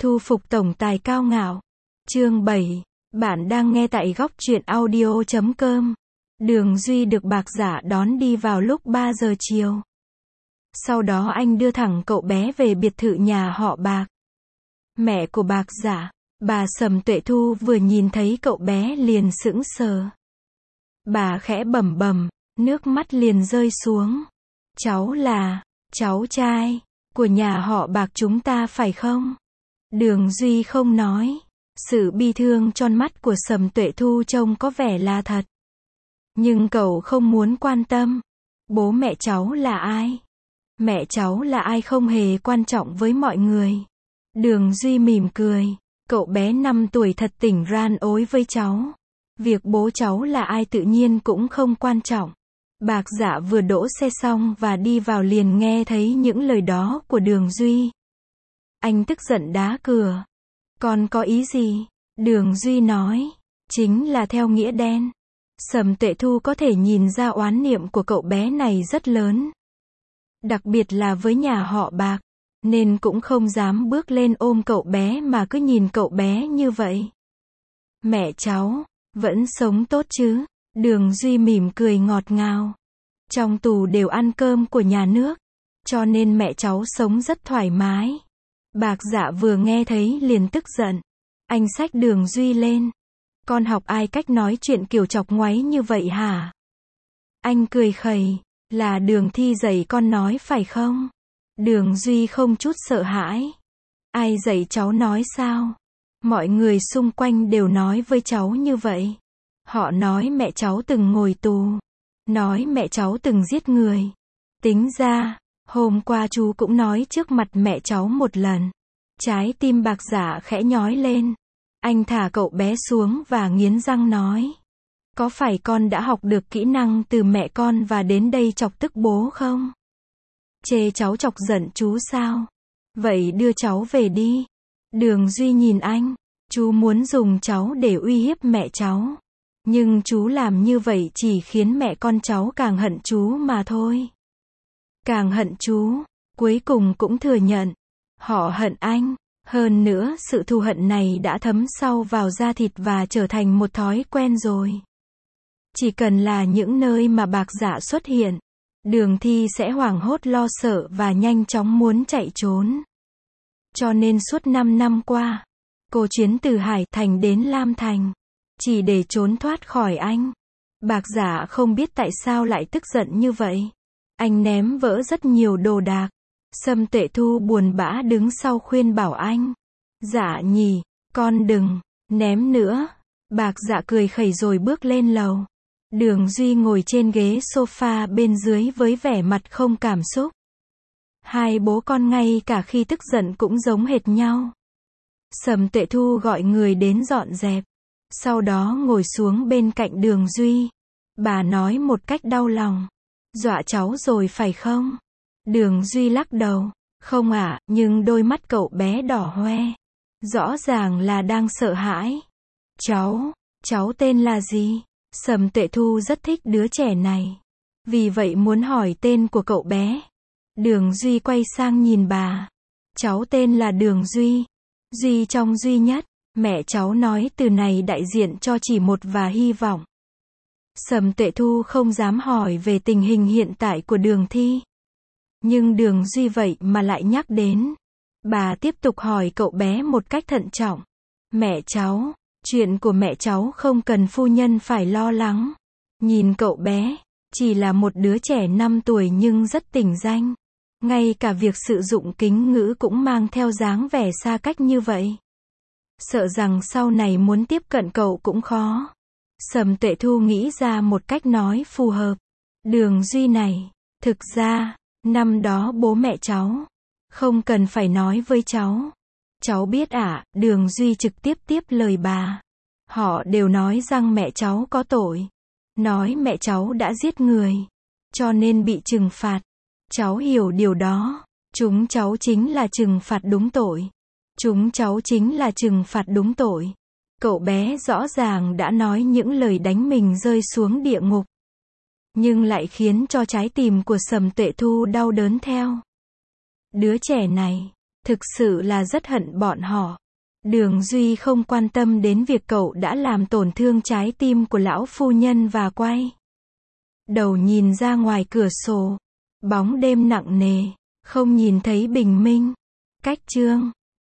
Thu phục tổng tài cao ngạo. Chương 7. Bạn đang nghe tại góc truyện audio.com. Đường Duy được Bạc Giả đón đi vào lúc 3 giờ chiều. Sau đó anh đưa thẳng cậu bé về biệt thự nhà họ Bạc. Mẹ của Bạc Giả, bà Sầm Tuệ Thu vừa nhìn thấy cậu bé liền sững sờ. Bà khẽ bẩm bẩm, nước mắt liền rơi xuống. Cháu là cháu trai của nhà họ Bạc chúng ta phải không? Đường Duy không nói. Sự bi thương trong mắt của Sầm Tuệ Thu trông có vẻ là thật. Nhưng cậu không muốn quan tâm. Bố mẹ cháu là ai? Mẹ cháu là ai không hề quan trọng với mọi người. Đường Duy mỉm cười. Cậu bé 5 tuổi thật tỉnh ran ối với cháu. Việc bố cháu là ai tự nhiên cũng không quan trọng. Bạc Giả vừa đỗ xe xong và đi vào liền nghe thấy những lời đó của Đường Duy. Anh tức giận đá cửa. Con có ý gì? Đường Duy nói. Chính là theo nghĩa đen. Sầm Tuệ Thu có thể nhìn ra oán niệm của cậu bé này rất lớn. Đặc biệt là với nhà họ Bạc. Nên cũng không dám bước lên ôm cậu bé mà cứ nhìn cậu bé như vậy. Mẹ cháu vẫn sống tốt chứ? Đường Duy mỉm cười ngọt ngào. Trong tù đều ăn cơm của nhà nước. Cho nên mẹ cháu sống rất thoải mái. Bạc Giả vừa nghe thấy liền tức giận. Anh xách Đường Duy lên. Con học ai cách nói chuyện kiểu chọc ngoáy như vậy hả? Anh cười khẩy. Là Đường Thi dạy con nói phải không? Đường Duy không chút sợ hãi. Ai dạy cháu nói sao? Mọi người xung quanh đều nói với cháu như vậy. Họ nói mẹ cháu từng ngồi tù. Nói mẹ cháu từng giết người. Tính ra, hôm qua chú cũng nói trước mặt mẹ cháu một lần. Trái tim Bạc Giả khẽ nhói lên. Anh thả cậu bé xuống và nghiến răng nói. Có phải con đã học được kỹ năng từ mẹ con và đến đây chọc tức bố không? Chê cháu chọc giận chú sao? Vậy đưa cháu về đi. Đường Duy nhìn anh. Chú muốn dùng cháu để uy hiếp mẹ cháu. Nhưng chú làm như vậy chỉ khiến mẹ con cháu càng hận chú mà thôi. Càng hận chú, cuối cùng cũng thừa nhận. Họ hận anh. Hơn nữa, sự thù hận này đã thấm sâu vào da thịt và trở thành một thói quen rồi. Chỉ cần là những nơi mà Bạc Giả xuất hiện, Đường Thi sẽ hoảng hốt lo sợ và nhanh chóng muốn chạy trốn. Cho nên suốt 5 năm qua, cô chuyến từ Hải Thành đến Lam Thành, chỉ để trốn thoát khỏi anh. Bạc Giả không biết tại sao lại tức giận như vậy. Anh ném vỡ rất nhiều đồ đạc. Sầm Tuệ Thu buồn bã đứng sau khuyên bảo anh. Dạ nhỉ, con đừng ném nữa. Bạc Giả cười khẩy rồi bước lên lầu. Đường Duy ngồi trên ghế sofa bên dưới với vẻ mặt không cảm xúc. Hai bố con ngay cả khi tức giận cũng giống hệt nhau. Sầm Tuệ Thu gọi người đến dọn dẹp. Sau đó ngồi xuống bên cạnh Đường Duy. Bà nói một cách đau lòng. Dọa cháu rồi phải không? Đường Duy lắc đầu. Không ạ, nhưng đôi mắt cậu bé đỏ hoe. Rõ ràng là đang sợ hãi. Cháu tên là gì? Sầm Tuệ Thu rất thích đứa trẻ này. Vì vậy muốn hỏi tên của cậu bé. Đường Duy quay sang nhìn bà. Cháu tên là Đường Duy. Duy trong duy nhất. Mẹ cháu nói từ này đại diện cho chỉ một và hy vọng. Sầm Tuệ Thu không dám hỏi về tình hình hiện tại của Đường Thi. Nhưng Đường Duy vậy mà lại nhắc đến. Bà tiếp tục hỏi cậu bé một cách thận trọng. Mẹ cháu, chuyện của mẹ cháu không cần phu nhân phải lo lắng. Nhìn cậu bé, chỉ là một đứa trẻ 5 tuổi nhưng rất tỉnh danh. Ngay cả việc sử dụng kính ngữ cũng mang theo dáng vẻ xa cách như vậy. Sợ rằng sau này muốn tiếp cận cậu cũng khó. Sầm Tuệ Thu nghĩ ra một cách nói phù hợp. Đường Duy này, thực ra, năm đó bố mẹ cháu không cần phải nói với cháu. Cháu biết ạ, Đường Duy trực tiếp tiếp lời bà. Họ đều nói rằng mẹ cháu có tội. Nói mẹ cháu đã giết người. Cho nên bị trừng phạt. Cháu hiểu điều đó. Chúng cháu chính là trừng phạt đúng tội. Chúng cháu chính là trừng phạt đúng tội. Cậu bé rõ ràng đã nói những lời đánh mình rơi xuống địa ngục. Nhưng lại khiến cho trái tim của Sầm Tuệ Thu đau đớn theo. Đứa trẻ này, Thực sự là rất hận bọn họ. Đường Duy không quan tâm đến việc cậu đã làm tổn thương trái tim của lão phu nhân và quay đầu nhìn ra ngoài cửa sổ. Bóng đêm nặng nề, không nhìn thấy bình minh. Cách chương